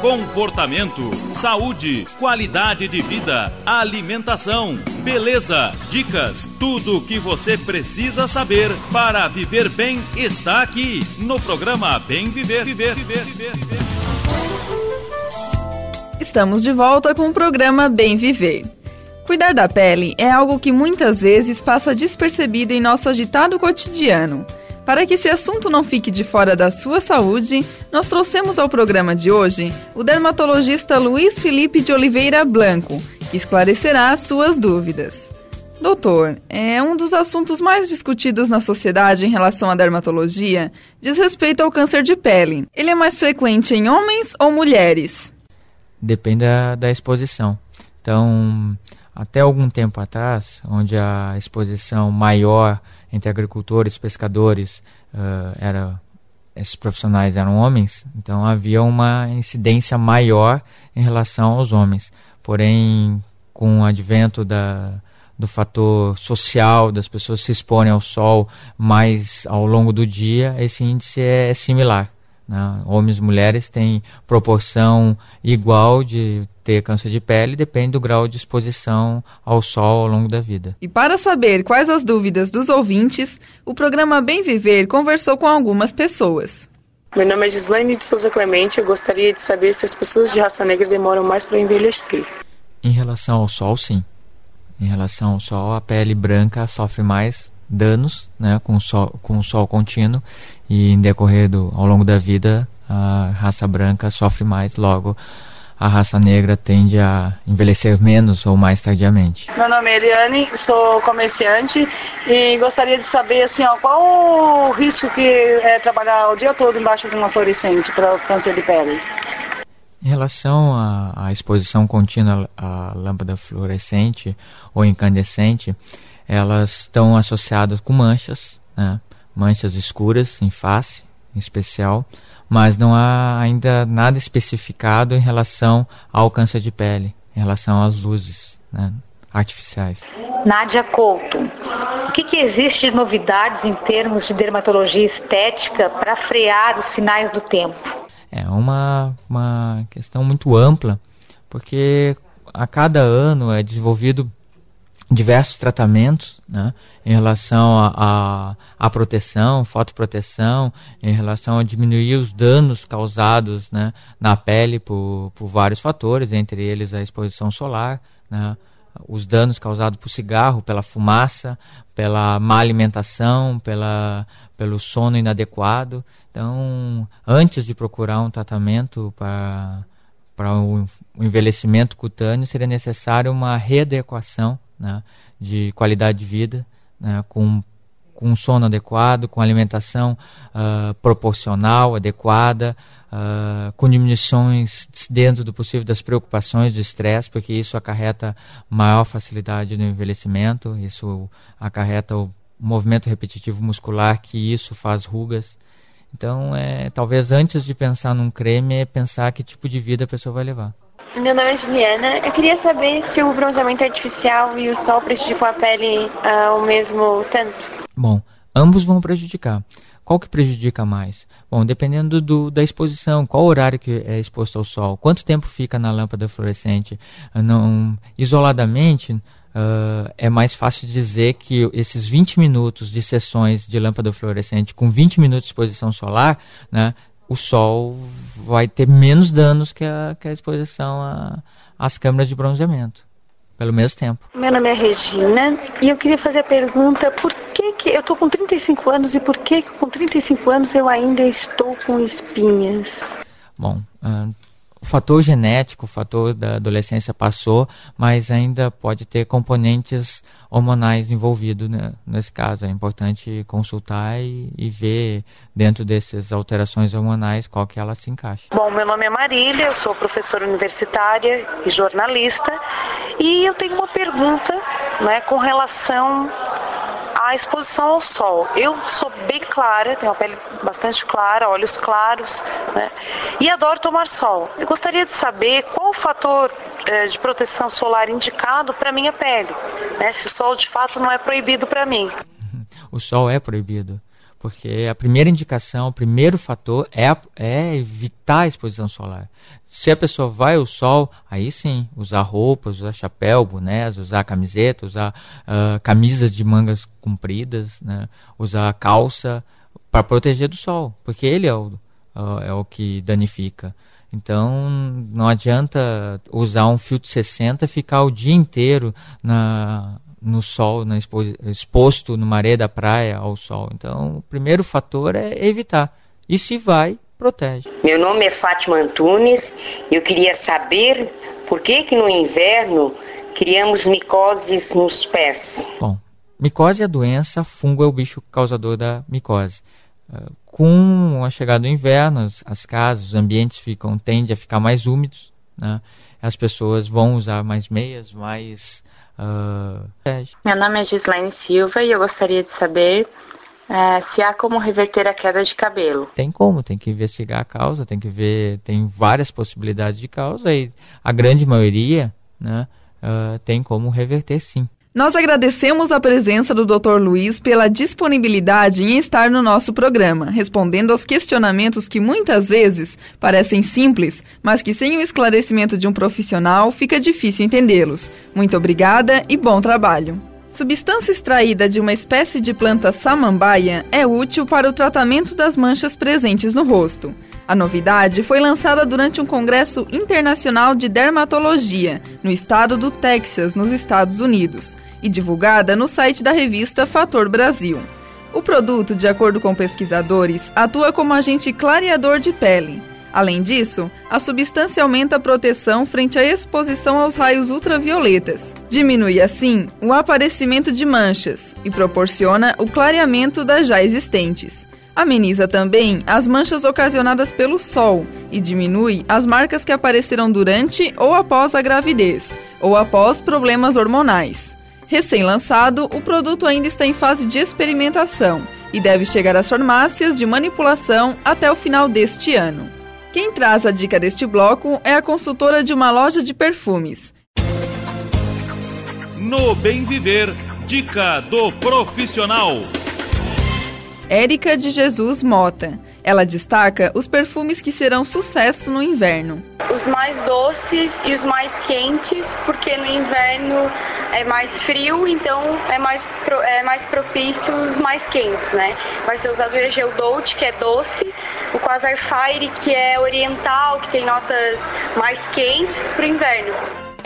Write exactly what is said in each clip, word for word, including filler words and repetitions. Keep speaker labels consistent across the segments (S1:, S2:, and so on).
S1: comportamento, saúde, qualidade de vida, alimentação, beleza, dicas, tudo o que você precisa saber para viver bem está aqui no programa Bem Viver, Viver, Viver, Viver, Viver.
S2: Estamos de volta com o programa Bem Viver. Cuidar da pele é algo que muitas vezes passa despercebido em nosso agitado cotidiano. Para que esse assunto não fique de fora da sua saúde, nós trouxemos ao programa de hoje o dermatologista Luiz Felipe de Oliveira Blanco, que esclarecerá as suas dúvidas. Doutor, é um dos assuntos mais discutidos na sociedade em relação à dermatologia diz respeito ao câncer de pele. Ele é mais frequente em homens ou mulheres?
S3: Depende da, da exposição. Então, até algum tempo atrás, onde a exposição maior entre agricultores, pescadores, uh, era, esses profissionais eram homens, então havia uma incidência maior em relação aos homens. Porém, com o advento da, do fator social, das pessoas se exporem ao sol mais ao longo do dia, esse índice é, é similar. Né? Homens e mulheres têm proporção igual de ter câncer de pele, depende do grau de exposição ao sol ao longo da vida.
S2: E para saber quais as dúvidas dos ouvintes, o programa Bem Viver conversou com algumas pessoas.
S4: Meu nome é Gislaine de Souza Clemente, eu gostaria de saber se as pessoas de raça negra demoram mais para envelhecer.
S3: Em relação ao sol, sim. Em relação ao sol, a pele branca sofre mais danos, né, com o sol, com o sol contínuo, e em decorrer do, ao longo da vida, a raça branca sofre mais, logo a raça negra tende a envelhecer menos ou mais tardiamente.
S4: Meu nome é Eliane, sou comerciante e gostaria de saber assim, ó, qual o risco que é trabalhar o dia todo embaixo de uma fluorescente para câncer de pele?
S3: Em relação à, à exposição contínua à lâmpada fluorescente ou incandescente, elas estão associadas com manchas, né? Manchas escuras em face, em especial, mas não há ainda nada especificado em relação ao câncer de pele, em relação às luzes, né, artificiais.
S5: Nádia Couto, o que, que existe de novidades em termos de dermatologia estética para frear os sinais do tempo?
S3: É uma, uma questão muito ampla, porque a cada ano é desenvolvido diversos tratamentos, né, em relação à a, a, a proteção, fotoproteção, em relação a diminuir os danos causados, né, na pele por, por vários fatores, entre eles a exposição solar, né, os danos causados por cigarro, pela fumaça, pela má alimentação, pela, pelo sono inadequado. Então, antes de procurar um tratamento para, para o envelhecimento cutâneo, seria necessário uma readequação, né, de qualidade de vida, né, com, com um sono adequado, com alimentação uh, proporcional, adequada, uh, com diminuições dentro do possível das preocupações, do estresse, porque isso acarreta maior facilidade no envelhecimento, isso acarreta o movimento repetitivo muscular, que isso faz rugas. Então, é, talvez antes de pensar num creme, é pensar que tipo de vida a pessoa vai levar.
S6: Meu nome é Juliana. Eu queria saber se o bronzeamento artificial e o sol prejudicam a pele uh, ao mesmo tanto.
S3: Bom, ambos vão prejudicar. Qual que prejudica mais? Bom, dependendo do, da exposição, qual horário que é exposto ao sol, quanto tempo fica na lâmpada fluorescente. Não, isoladamente, uh, é mais fácil dizer que esses vinte minutos de sessões de lâmpada fluorescente com vinte minutos de exposição solar, né, o sol vai ter menos danos que a, que a exposição a, às câmeras de bronzeamento, pelo mesmo tempo.
S6: Meu nome é Regina e eu queria fazer a pergunta, por que que eu estou com trinta e cinco anos e por que que com trinta e cinco anos eu ainda estou com espinhas?
S3: Bom, uh, o fator genético, o fator da adolescência passou, mas ainda pode ter componentes hormonais envolvidos, né, nesse caso. É importante consultar e, e ver dentro dessas alterações hormonais qual que ela se encaixa.
S4: Bom, meu nome é Marília, eu sou professora universitária e jornalista e eu tenho uma pergunta, né, com relação à exposição ao sol. Eu sou bem clara, tenho uma pele bastante clara, olhos claros, né, e adoro tomar sol. Eu gostaria de saber qual o fator eh, de proteção solar indicado para minha pele, né, se o sol de fato não é proibido para mim.
S3: O sol é proibido. Porque a primeira indicação, o primeiro fator é, é evitar a exposição solar. Se a pessoa vai ao sol, aí sim, usar roupas, usar chapéu, bonés, usar camiseta, usar uh, camisas de mangas compridas, né? Usar calça para proteger do sol, porque ele é o, uh, é o que danifica. Então, não adianta usar um filtro sessenta e ficar o dia inteiro na... no sol, na expo, exposto numa areia da praia ao sol. Então, o primeiro fator é evitar. E se vai, protege.
S7: Meu nome é Fátima Antunes. Eu queria saber por que que no inverno criamos micoses nos pés.
S3: Bom, micose é a doença, fungo é o bicho causador da micose. Uh, com a chegada do inverno, as, as casas, os ambientes ficam, tendem a ficar mais úmidos, né? As pessoas vão usar mais meias, mais... Uh,
S8: Meu nome é Gislaine Silva e eu gostaria de saber uh, se há como reverter a queda de cabelo.
S3: Tem como, tem que investigar a causa, tem que ver, tem várias possibilidades de causa e a grande maioria, né, uh, tem como reverter sim.
S2: Nós agradecemos a presença do doutor Luiz pela disponibilidade em estar no nosso programa, respondendo aos questionamentos que muitas vezes parecem simples, mas que sem o esclarecimento de um profissional fica difícil entendê-los. Muito obrigada e bom trabalho. Substância extraída de uma espécie de planta samambaia é útil para o tratamento das manchas presentes no rosto. A novidade foi lançada durante um congresso internacional de dermatologia no estado do Texas, nos Estados Unidos, e divulgada no site da revista Fator Brasil. O produto, de acordo com pesquisadores, atua como agente clareador de pele. Além disso, a substância aumenta a proteção frente à exposição aos raios ultravioletas. Diminui, assim, o aparecimento de manchas e proporciona o clareamento das já existentes. Ameniza também as manchas ocasionadas pelo sol e diminui as marcas que aparecerão durante ou após a gravidez, ou após problemas hormonais. Recém-lançado, o produto ainda está em fase de experimentação e deve chegar às farmácias de manipulação até o final deste ano. Quem traz a dica deste bloco é a consultora de uma loja de perfumes.
S1: No Bem Viver, dica do profissional.
S2: Érica de Jesus Mota. Ela destaca os perfumes que serão sucesso no inverno.
S9: Os mais doces e os mais quentes, porque no inverno é mais frio, então é mais, pro, é mais propício os mais quentes, né? Vai ser usado o Egeu Dolce, que é doce, o Quasar Fire, que é oriental, que tem notas mais quentes, para o inverno.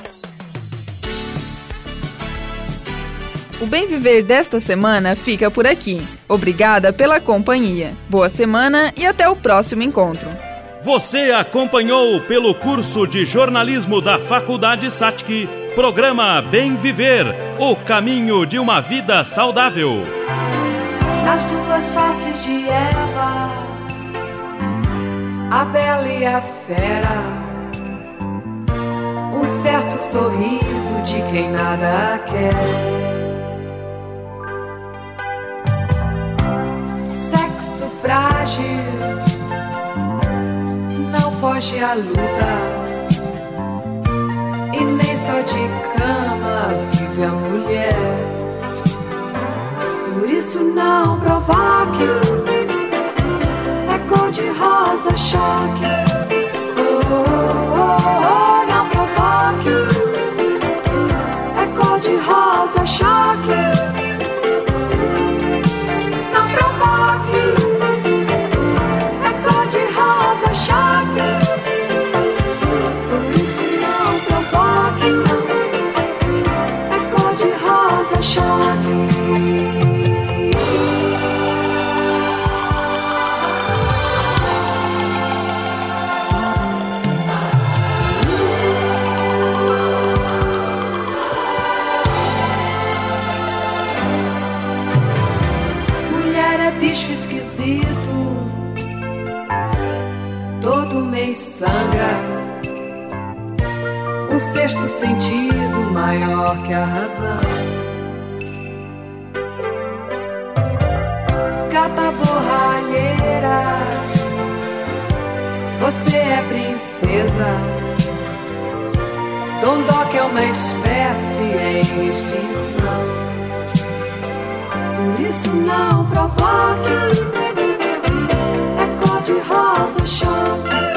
S2: O Bem Viver desta semana fica por aqui. Obrigada pela companhia. Boa semana e até o próximo encontro.
S1: Você acompanhou pelo curso de jornalismo da Faculdade S A T C, programa Bem Viver, o caminho de uma vida saudável.
S10: Nas duas faces de Eva, a bela e a fera, um certo sorriso de quem nada quer. Frágil, não foge à luta, e nem só de cama vive a mulher. Por isso não provoque, é cor de rosa choque. Oh, oh, oh, oh, não provoque, é cor de rosa choque. Não provoque, por isso não provoque, não, é cor de rosa choque. Mulher é bicho esquisito, todo mês sangra, um sexto sentido maior que a razão. Gata borralheira, você é princesa. Dondoca é uma espécie em extinção. Por isso não provoque. É cor de rosa choque.